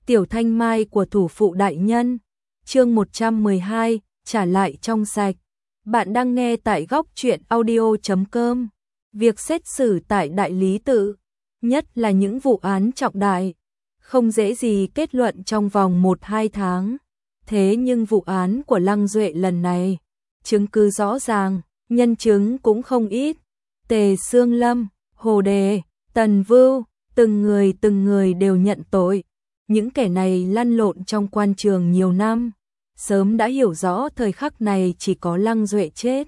Tiểu thanh mai của thủ phụ đại nhân. Chương 112, trả lại trong sạch. Bạn đang nghe tại góc truyện audio.com. Việc xét xử tại đại lý tự, nhất là những vụ án trọng đại, không dễ gì kết luận trong vòng 1-2 tháng. Thế nhưng vụ án của Lăng Duệ lần này, chứng cứ rõ ràng, nhân chứng cũng không ít. Tề Sương Lâm, Hồ Đề, Tần Vưu, từng người đều nhận tội. Những kẻ này lăn lộn trong quan trường nhiều năm, sớm đã hiểu rõ thời khắc này chỉ có Lăng Duệ chết,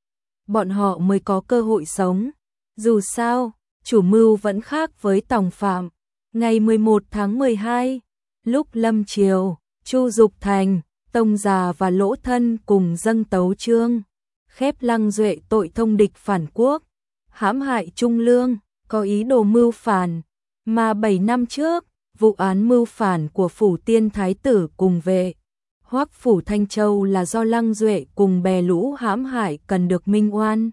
bọn họ mới có cơ hội sống. Dù sao, chủ mưu vẫn khác với tòng phạm. Ngày 11 tháng 12, lúc lâm chiều, Chu Dục Thành, Tông Già và Lỗ Thân cùng dâng tấu chương, khép Lăng Duệ tội thông địch phản quốc, hãm hại Trung Lương, có ý đồ mưu phản. Mà 7 năm trước, vụ án mưu phản của Phủ Tiên Thái Tử cùng vệ Hoắc Phủ Thanh Châu là do Lăng Duệ cùng bè lũ hãm hại cần được minh oan.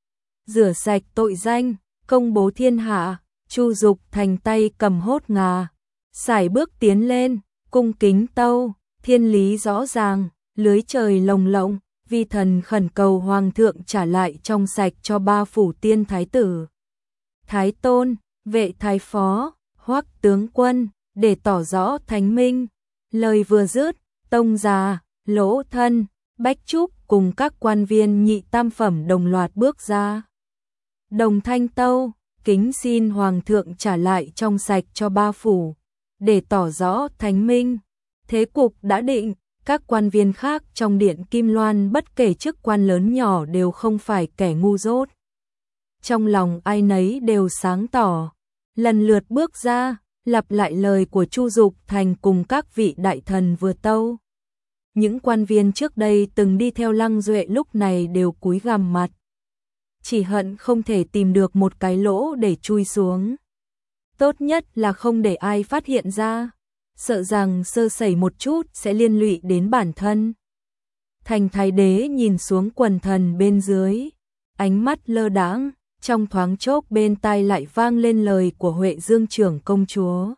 Rửa sạch tội danh, công bố thiên hạ, Chu Dục Thành tay cầm hốt ngà, sải bước tiến lên, cung kính tâu, thiên lý rõ ràng, lưới trời lồng lộng, vi thần khẩn cầu hoàng thượng trả lại trong sạch cho 3 Phủ Tiên Thái Tử, Thái Tôn, vệ Thái Phó, Hoắc tướng quân, để tỏ rõ thánh minh. Lời vừa dứt, Tông Già, Lỗ Thân, Bách Trúc cùng các quan viên nhị tam phẩm đồng loạt bước ra, đồng thanh tâu, kính xin hoàng thượng trả lại trong sạch cho 3 phủ, để tỏ rõ thánh minh. Thế cục đã định, các quan viên khác trong điện Kim Loan bất kể chức quan lớn nhỏ đều không phải kẻ ngu dốt. Trong lòng ai nấy đều sáng tỏ, lần lượt bước ra, lặp lại lời của Chu Dục Thành cùng các vị đại thần vừa tâu. Những quan viên trước đây từng đi theo Lăng Duệ lúc này đều cúi gằm mặt, chỉ hận không thể tìm được một cái lỗ để chui xuống. Tốt nhất là không để ai phát hiện ra, sợ rằng sơ sẩy một chút sẽ liên lụy đến bản thân. Thành Thái Đế nhìn xuống quần thần bên dưới, ánh mắt lơ đãng, trong thoáng chốc bên tai lại vang lên lời của Huệ Dương trưởng công chúa.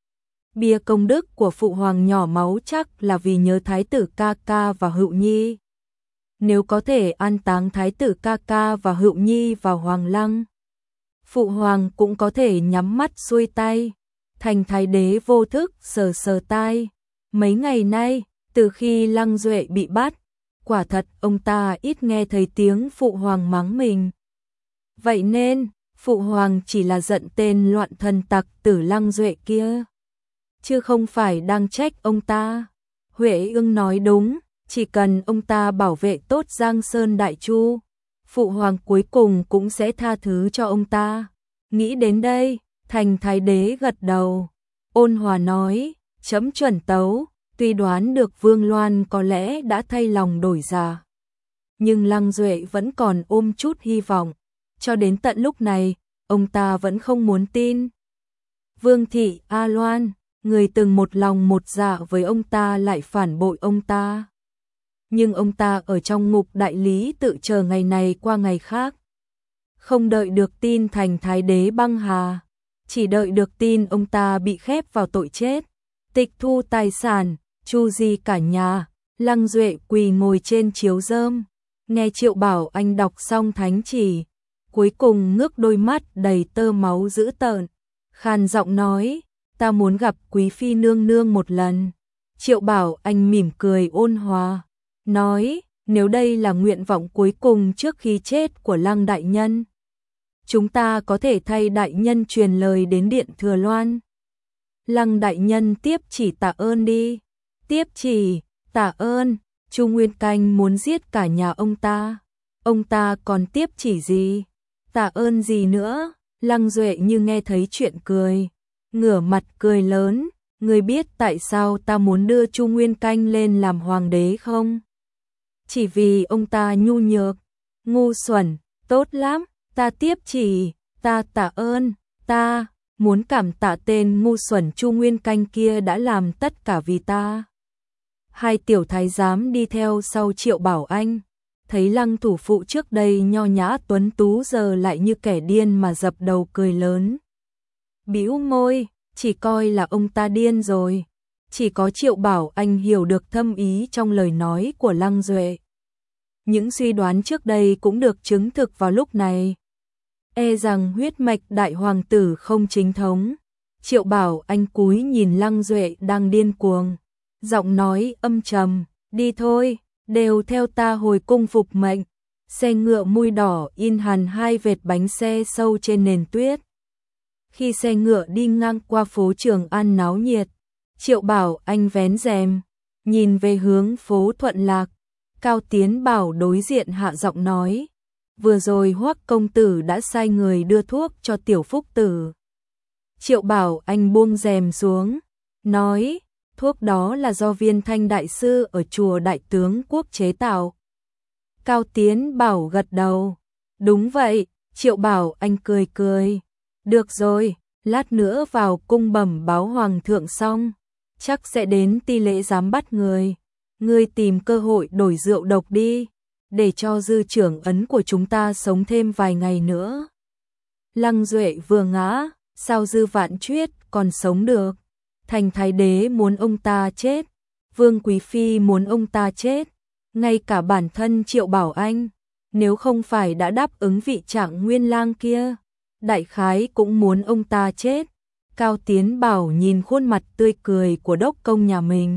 Bia công đức của phụ hoàng nhỏ máu chắc là vì nhớ thái tử ca ca và Hựu Nhi. Nếu có thể an táng thái tử ca ca và Hựu Nhi vào hoàng lăng, phụ hoàng cũng có thể nhắm mắt xuôi tay. Thành Thái Đế vô thức sờ sờ tai. Mấy ngày nay, từ khi Lăng Duệ bị bắt, quả thật ông ta ít nghe thấy tiếng phụ hoàng mắng mình. Vậy nên, phụ hoàng chỉ là giận tên loạn thần tặc tử Lăng Duệ kia, chứ không phải đang trách ông ta. Huệ Ưng nói đúng, chỉ cần ông ta bảo vệ tốt Giang Sơn Đại Chu, phụ hoàng cuối cùng cũng sẽ tha thứ cho ông ta. Nghĩ đến đây, Thành Thái Đế gật đầu, ôn hòa nói, chấm chuẩn tấu, tuy đoán được Vương Loan có lẽ đã thay lòng đổi dạ, nhưng Lăng Duệ vẫn còn ôm chút hy vọng. Cho đến tận lúc này, ông ta vẫn không muốn tin. Vương thị A Loan, người từng một lòng một dạ với ông ta lại phản bội ông ta. Nhưng ông ta ở trong ngục đại lý tự chờ ngày này qua ngày khác. Không đợi được tin Thành Thái Đế băng hà, chỉ đợi được tin ông ta bị khép vào tội chết, tịch thu tài sản, chu di cả nhà. Lăng Duệ quỳ ngồi trên chiếu rơm, nghe Triệu Bảo Anh đọc xong thánh chỉ, cuối cùng ngước đôi mắt đầy tơ máu dữ tợn, khàn giọng nói, ta muốn gặp quý phi nương nương một lần. Triệu Bảo Anh mỉm cười ôn hòa, nói, nếu đây là nguyện vọng cuối cùng trước khi chết của Lăng đại nhân, chúng ta có thể thay đại nhân truyền lời đến điện Thừa Loan. Lăng đại nhân tiếp chỉ tạ ơn đi. Tiếp chỉ, tạ ơn, Chu Nguyên Canh muốn giết cả nhà ông ta còn tiếp chỉ gì? Tạ ơn gì nữa? Lăng Duệ như nghe thấy chuyện cười, ngửa mặt cười lớn, ngươi biết tại sao ta muốn đưa Chu Nguyên Canh lên làm hoàng đế không? Chỉ vì ông ta nhu nhược, ngu xuẩn, tốt lắm, ta tiếp chỉ, ta tạ ơn, ta muốn cảm tạ tên ngu xuẩn Chu Nguyên Canh kia đã làm tất cả vì ta. Hai tiểu thái giám đi theo sau Triệu Bảo Anh, thấy Lăng thủ phụ trước đây nho nhã tuấn tú giờ lại như kẻ điên mà dập đầu cười lớn. Bĩu môi, chỉ coi là ông ta điên rồi. Chỉ có Triệu Bảo Anh hiểu được thâm ý trong lời nói của Lăng Duệ. Những suy đoán trước đây cũng được chứng thực vào lúc này. E rằng huyết mạch đại hoàng tử không chính thống. Triệu Bảo Anh cúi nhìn Lăng Duệ đang điên cuồng, giọng nói âm trầm, đi thôi, đều theo ta hồi cung phục mệnh. Xe ngựa mui đỏ in hằn 2 vệt bánh xe sâu trên nền tuyết. Khi xe ngựa đi ngang qua phố Trường An náo nhiệt, Triệu Bảo Anh vén rèm, nhìn về hướng phố Thuận Lạc. Cao Tiến Bảo đối diện hạ giọng nói, vừa rồi Hoắc công tử đã sai người đưa thuốc cho Tiểu Phúc tử. Triệu Bảo Anh buông rèm xuống, nói, thuốc đó là do Viên Thanh đại sư ở chùa Đại Tướng Quốc chế tạo. Cao Tiến Bảo gật đầu, đúng vậy. Triệu Bảo Anh cười cười, được rồi, lát nữa vào cung bẩm báo hoàng thượng xong, chắc sẽ đến ti lễ giám bắt người. Ngươi tìm cơ hội đổi rượu độc đi, để cho dư trưởng ấn của chúng ta sống thêm vài ngày nữa. Lăng Duệ vừa ngã, sao Dư Vạn Chuyết còn sống được? Thành Thái Đế muốn ông ta chết, Vương Quý Phi muốn ông ta chết, ngay cả bản thân Triệu Bảo Anh, nếu không phải đã đáp ứng vị Trạng Nguyên Lang kia, đại khái cũng muốn ông ta chết. Cao Tiến Bảo nhìn khuôn mặt tươi cười của đốc công nhà mình,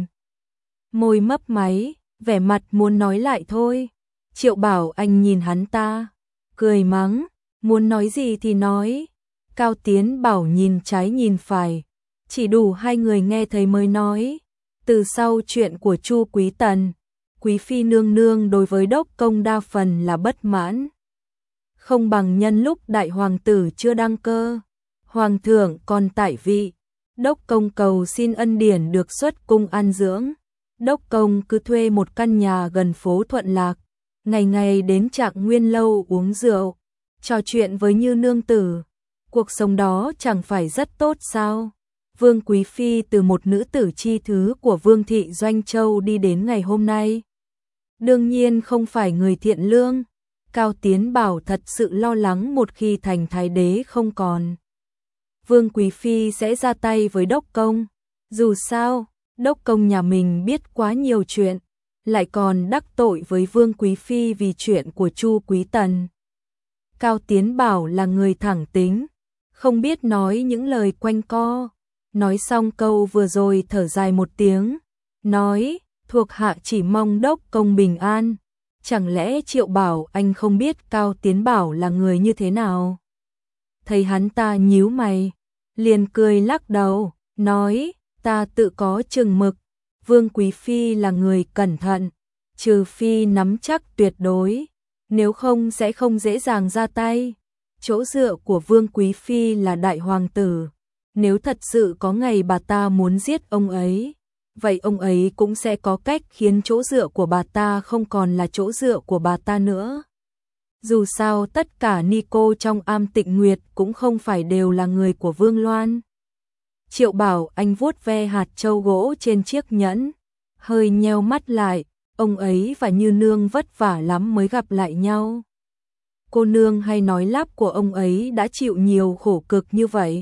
môi mấp máy, vẻ mặt muốn nói lại thôi. Triệu Bảo Anh nhìn hắn ta, cười mắng, muốn nói gì thì nói. Cao Tiến Bảo nhìn trái nhìn phải, chỉ đủ hai người nghe thấy mới nói. Từ sau chuyện của Chu Quý Tần, Quý Phi nương nương đối với đốc công đa phần là bất mãn. Không bằng nhân lúc đại hoàng tử chưa đăng cơ, hoàng thượng còn tại vị, đốc công cầu xin ân điển được xuất cung an dưỡng. Đốc công cứ thuê một căn nhà gần phố Thuận Lạc, ngày ngày đến Trạng Nguyên lâu uống rượu, trò chuyện với Như nương tử. Cuộc sống đó chẳng phải rất tốt sao? Vương Quý Phi từ một nữ tử chi thứ của Vương thị Doanh Châu đi đến ngày hôm nay, đương nhiên không phải người thiện lương. Cao Tiến Bảo thật sự lo lắng một khi Thành Thái Đế không còn, Vương Quý Phi sẽ ra tay với đốc công. Dù sao, đốc công nhà mình biết quá nhiều chuyện, lại còn đắc tội với Vương Quý Phi vì chuyện của Chu Quý Tần. Cao Tiến Bảo là người thẳng tính, không biết nói những lời quanh co. Nói xong câu vừa rồi thở dài một tiếng, nói, thuộc hạ chỉ mong đốc công bình an. Chẳng lẽ Triệu Bảo Anh không biết Cao Tiến Bảo là người như thế nào? Thấy hắn ta nhíu mày, liền cười lắc đầu, nói, ta tự có chừng mực. Vương Quý Phi là người cẩn thận, trừ phi nắm chắc tuyệt đối, nếu không sẽ không dễ dàng ra tay. Chỗ dựa của Vương Quý Phi là đại hoàng tử, nếu thật sự có ngày bà ta muốn giết ông ấy, vậy ông ấy cũng sẽ có cách khiến chỗ dựa của bà ta không còn là chỗ dựa của bà ta nữa. Dù sao tất cả ni cô trong Am Tịnh Nguyệt cũng không phải đều là người của Vương Loan. Triệu Bảo Anh vuốt ve hạt châu gỗ trên chiếc nhẫn, hơi nheo mắt lại, ông ấy và Như nương vất vả lắm mới gặp lại nhau. Cô nương hay nói lắp của ông ấy đã chịu nhiều khổ cực như vậy,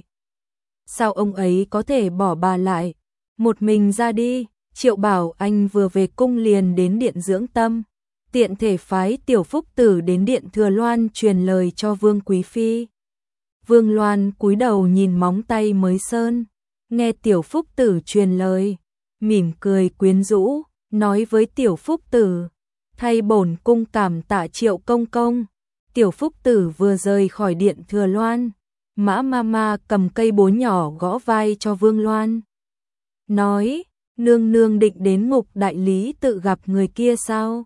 sao ông ấy có thể bỏ bà lại, một mình ra đi? Triệu Bảo Anh vừa về cung liền đến điện dưỡng tâm, tiện thể phái Tiểu Phúc tử đến điện Thừa Loan truyền lời cho Vương Quý Phi. Vương Loan cúi đầu nhìn móng tay mới sơn, nghe Tiểu Phúc tử truyền lời, mỉm cười quyến rũ, nói với Tiểu Phúc tử, thay bổn cung cảm tạ Triệu công công. Tiểu Phúc tử vừa rời khỏi điện Thừa Loan, Mã Mama cầm cây búa nhỏ gõ vai cho Vương Loan, nói, nương nương định đến Ngục Đại Lý tự gặp người kia sao?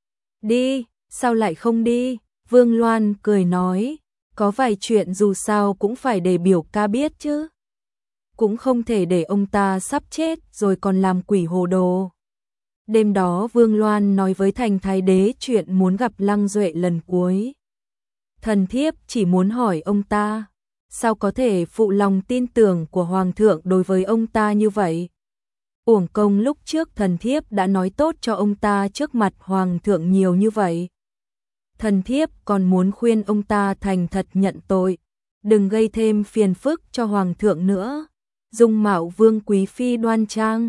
Đi, sao lại không đi? Vương Loan cười nói, có vài chuyện dù sao cũng phải để biểu ca biết chứ. Cũng không thể để ông ta sắp chết rồi còn làm quỷ hồ đồ. Đêm đó Vương Loan nói với Thành Thái Đế chuyện muốn gặp Lăng Duệ lần cuối. Thần thiếp chỉ muốn hỏi ông ta, sao có thể phụ lòng tin tưởng của Hoàng thượng đối với ông ta như vậy? Uổng công lúc trước thần thiếp đã nói tốt cho ông ta trước mặt Hoàng thượng nhiều như vậy. Thần thiếp còn muốn khuyên ông ta thành thật nhận tội, đừng gây thêm phiền phức cho Hoàng thượng nữa. Dung mạo Vương Quý Phi đoan trang,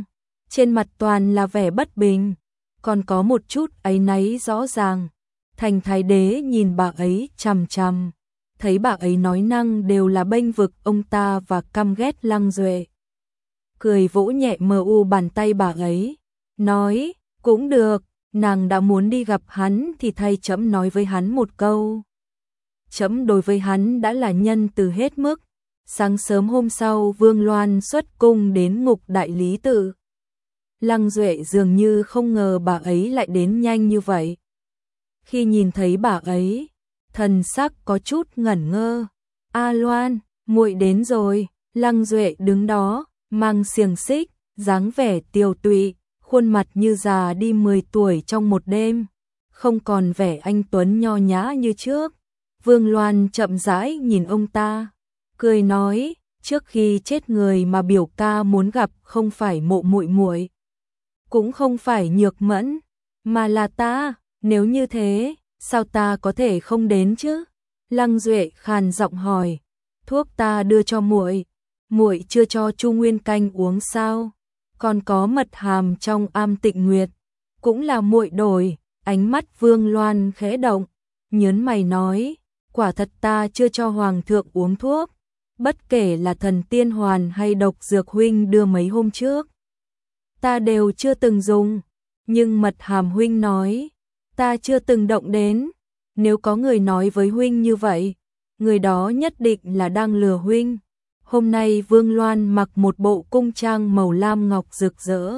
trên mặt toàn là vẻ bất bình, còn có một chút áy náy rõ ràng. Thành Thái Đế nhìn bà ấy chằm chằm, thấy bà ấy nói năng đều là bênh vực ông ta và căm ghét Lăng Duệ. Cười vỗ nhẹ mờ u bàn tay bà ấy, nói, cũng được, nàng đã muốn đi gặp hắn thì thay trẫm nói với hắn một câu. Trẫm đối với hắn đã là nhân từ hết mức. Sáng sớm hôm sau Vương Loan xuất cung đến Ngục Đại Lý Tự. Lăng Duệ dường như không ngờ bà ấy lại đến nhanh như vậy. Khi nhìn thấy bà ấy, thần sắc có chút ngẩn ngơ. A Loan, muội đến rồi. Lăng Duệ đứng đó, mang xiềng xích, dáng vẻ tiều tụy, khuôn mặt như già đi 10 tuổi trong một đêm, không còn vẻ anh tuấn nho nhã như trước. Vương Loan chậm rãi nhìn ông ta, cười nói, trước khi chết người mà biểu ca muốn gặp không phải Mộ muội muội, cũng không phải Nhược Mẫn, mà là ta. Nếu như thế, sao ta có thể không đến chứ? Lăng Duệ khàn giọng hỏi, thuốc ta đưa cho muội, muội chưa cho Chu Nguyên Canh uống sao? Còn có mật hàm trong Am Tịnh Nguyệt, cũng là muội đổi. Ánh mắt Vương Loan khẽ động, nhớn mày nói, quả thật ta chưa cho hoàng thượng uống thuốc, bất kể là thần tiên hoàn hay độc dược huynh đưa mấy hôm trước, ta đều chưa từng dùng, nhưng mật hàm huynh nói, ta chưa từng động đến. Nếu có người nói với huynh như vậy, người đó nhất định là đang lừa huynh. Hôm nay Vương Loan mặc một bộ cung trang màu lam ngọc rực rỡ.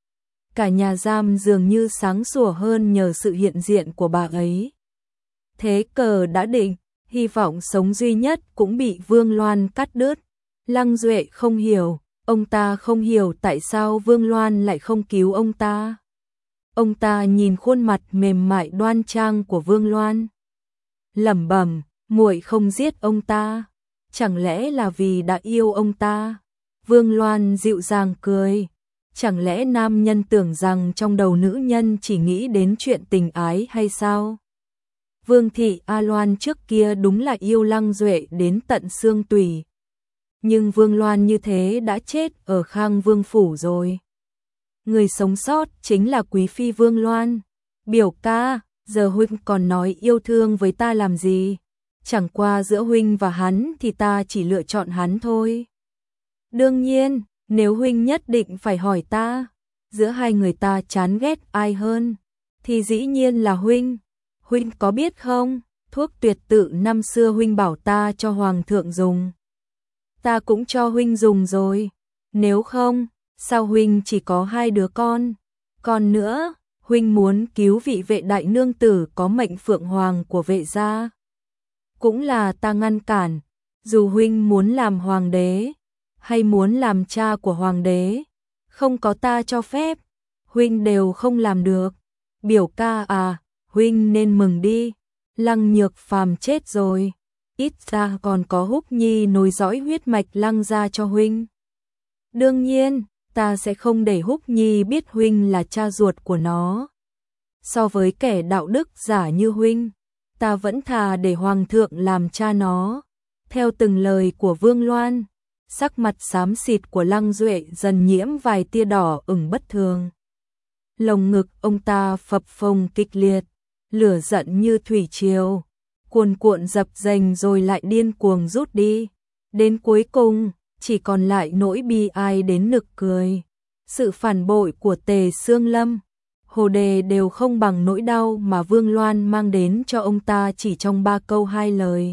Cả nhà giam dường như sáng sủa hơn nhờ sự hiện diện của bà ấy. Thế cờ đã định, hy vọng sống duy nhất cũng bị Vương Loan cắt đứt. Lăng Duệ không hiểu, ông ta không hiểu tại sao Vương Loan lại không cứu ông ta. Ông ta nhìn khuôn mặt mềm mại đoan trang của Vương Loan, lẩm bẩm, muội không giết ông ta, chẳng lẽ là vì đã yêu ông ta? Vương Loan dịu dàng cười, chẳng lẽ nam nhân tưởng rằng trong đầu nữ nhân chỉ nghĩ đến chuyện tình ái hay sao? Vương thị A Loan trước kia đúng là yêu Lăng Duệ đến tận xương tủy, nhưng Vương Loan như thế đã chết ở Khang Vương phủ rồi. Người sống sót chính là quý phi Vương Loan. Biểu ca, giờ huynh còn nói yêu thương với ta làm gì? Chẳng qua giữa huynh và hắn thì ta chỉ lựa chọn hắn thôi. Đương nhiên, nếu huynh nhất định phải hỏi ta, giữa hai người ta chán ghét ai hơn, thì dĩ nhiên là huynh. Huynh có biết không, thuốc tuyệt tự năm xưa huynh bảo ta cho hoàng thượng dùng, ta cũng cho huynh dùng rồi. Nếu không, sao huynh chỉ có 2 đứa con? Còn nữa, huynh muốn cứu vị vệ đại nương tử có mệnh phượng hoàng của vệ gia, cũng là ta ngăn cản. Dù huynh muốn làm hoàng đế hay muốn làm cha của hoàng đế, không có ta cho phép, huynh đều không làm được. Biểu ca à, huynh nên mừng đi, Lăng Nhược Phàm chết rồi, ít ra còn có Húc Nhi nối dõi huyết mạch Lăng gia cho huynh. Đương nhiên, ta sẽ không để Húc Nhi biết huynh là cha ruột của nó. So với kẻ đạo đức giả như huynh, ta vẫn thà để hoàng thượng làm cha nó. Theo từng lời của Vương Loan, sắc mặt xám xịt của Lăng Duệ dần nhiễm vài tia đỏ ửng bất thường. Lồng ngực ông ta phập phồng kịch liệt, lửa giận như thủy triều, cuồn cuộn dập dềnh rồi lại điên cuồng rút đi. Đến cuối cùng, chỉ còn lại nỗi bi ai đến nực cười. Sự phản bội của Tề Xương Lâm, Hồ Đề đều không bằng nỗi đau mà Vương Loan mang đến cho ông ta chỉ trong 3 câu 2 lời.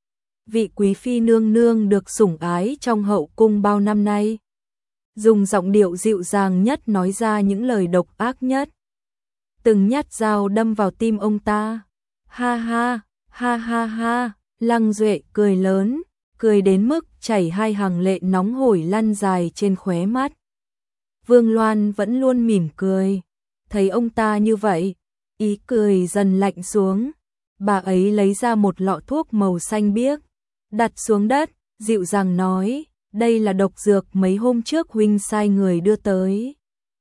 Vị quý phi nương nương được sủng ái trong hậu cung bao năm nay, dùng giọng điệu dịu dàng nhất nói ra những lời độc ác nhất. Từng nhát dao đâm vào tim ông ta. Ha ha, ha ha ha, Lăng Duệ cười lớn, cười đến mức chảy 2 hàng lệ nóng hổi lăn dài trên khóe mắt. Vương Loan vẫn luôn mỉm cười, thấy ông ta như vậy, ý cười dần lạnh xuống. Bà ấy lấy ra một lọ thuốc màu xanh biếc, đặt xuống đất, dịu dàng nói, đây là độc dược mấy hôm trước huynh sai người đưa tới.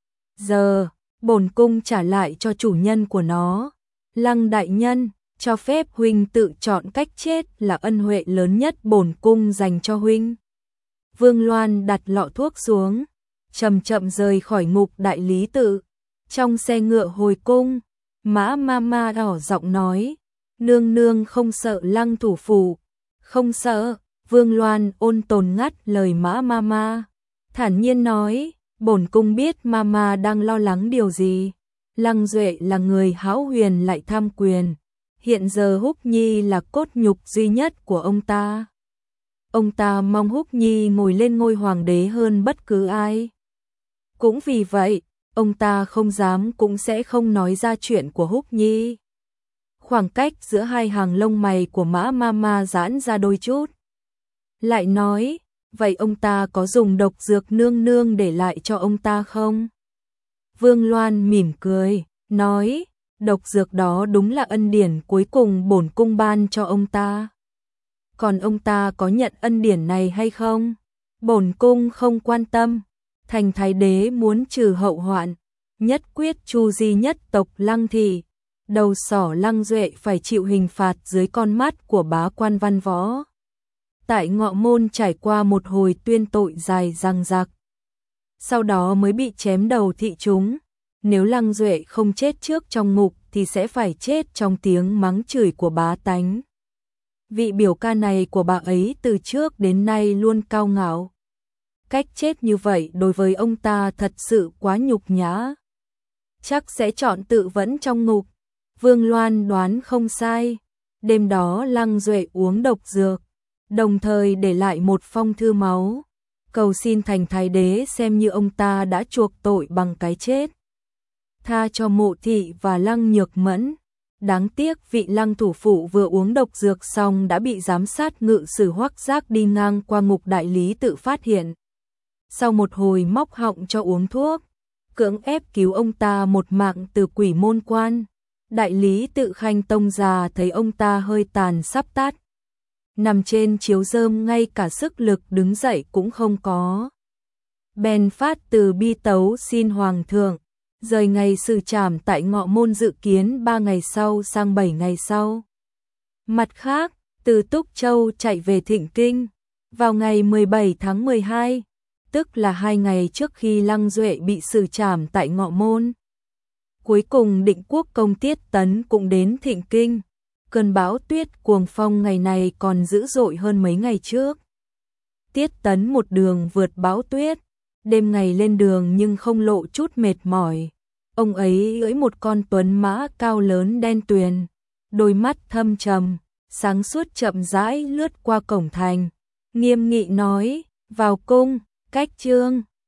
Giờ, bổn cung trả lại cho chủ nhân của nó. Lăng đại nhân, cho phép huynh tự chọn cách chết là ân huệ lớn nhất bổn cung dành cho huynh. Vương Loan đặt lọ thuốc xuống, chậm chậm rời khỏi Ngục Đại Lý Tự. Trong xe ngựa hồi cung, Mã Mama đỏ giọng nói, nương nương không sợ Lăng thủ phủ. Không sợ. Vương Loan ôn tồn ngắt lời Mã Mama, thản nhiên nói, bổn cung biết Mama đang lo lắng điều gì. Lăng Duệ là người hão huyền lại tham quyền, hiện giờ Húc Nhi là cốt nhục duy nhất của ông ta. Ông ta mong Húc Nhi ngồi lên ngôi hoàng đế hơn bất cứ ai. Cũng vì vậy, ông ta không dám cũng sẽ không nói ra chuyện của Húc Nhi. Khoảng cách giữa hai hàng lông mày của Mã Mama giãn ra đôi chút. Lại nói, vậy ông ta có dùng độc dược nương nương để lại cho ông ta không? Vương Loan mỉm cười, nói, độc dược đó đúng là ân điển cuối cùng bổn cung ban cho ông ta. Còn ông ta có nhận ân điển này hay không? Bổn cung không quan tâm. Thành thái đế muốn trừ hậu hoạn, nhất quyết chu di nhất tộc Lăng thị. Đầu sỏ Lăng Duệ phải chịu hình phạt dưới con mắt của bá quan văn võ. Tại Ngọ Môn trải qua một hồi tuyên tội dài dằng dặc, sau đó mới bị chém đầu thị chúng. Nếu Lăng Duệ không chết trước trong ngục thì sẽ phải chết trong tiếng mắng chửi của bá tánh. Vị biểu ca này của bà ấy từ trước đến nay luôn cao ngạo. Cách chết như vậy đối với ông ta thật sự quá nhục nhã. Chắc sẽ chọn tự vẫn trong ngục. Vương Loan đoán không sai. Đêm đó Lăng Duệ uống độc dược, đồng thời để lại một phong thư máu, cầu xin thành thái đế xem như ông ta đã chuộc tội bằng cái chết, tha cho Mộ thị và Lăng Nhược Mẫn. Đáng tiếc vị Lăng thủ phụ vừa uống độc dược xong đã bị giám sát ngự sử Hoắc Giác đi ngang qua Ngục Đại Lý Tự phát hiện. Sau một hồi móc họng cho uống thuốc, cưỡng ép cứu ông ta một mạng từ Quỷ Môn Quan. Đại Lý Tự Khanh tông già thấy ông ta hơi tàn sắp tát, nằm trên chiếu rơm ngay cả sức lực đứng dậy cũng không có. Bèn phát từ bi tấu xin hoàng thượng rời ngày xử trảm tại Ngọ Môn dự kiến 3 ngày sau sang 7 ngày sau. Mặt khác, từ Túc Châu chạy về Thịnh Kinh vào ngày 17 tháng 12, tức là 2 ngày trước khi Lăng Duệ bị xử trảm tại Ngọ Môn. Cuối cùng Định Quốc công Tiết Tấn cũng đến Thịnh Kinh. Cơn bão tuyết cuồng phong ngày này còn dữ dội hơn mấy ngày trước. Tiết Tấn một đường vượt bão tuyết, đêm ngày lên đường nhưng không lộ chút mệt mỏi. Ông ấy cưỡi một con tuấn mã cao lớn đen tuyền, đôi mắt thâm trầm, sáng suốt chậm rãi lướt qua cổng thành, nghiêm nghị nói, vào cung, cách trương.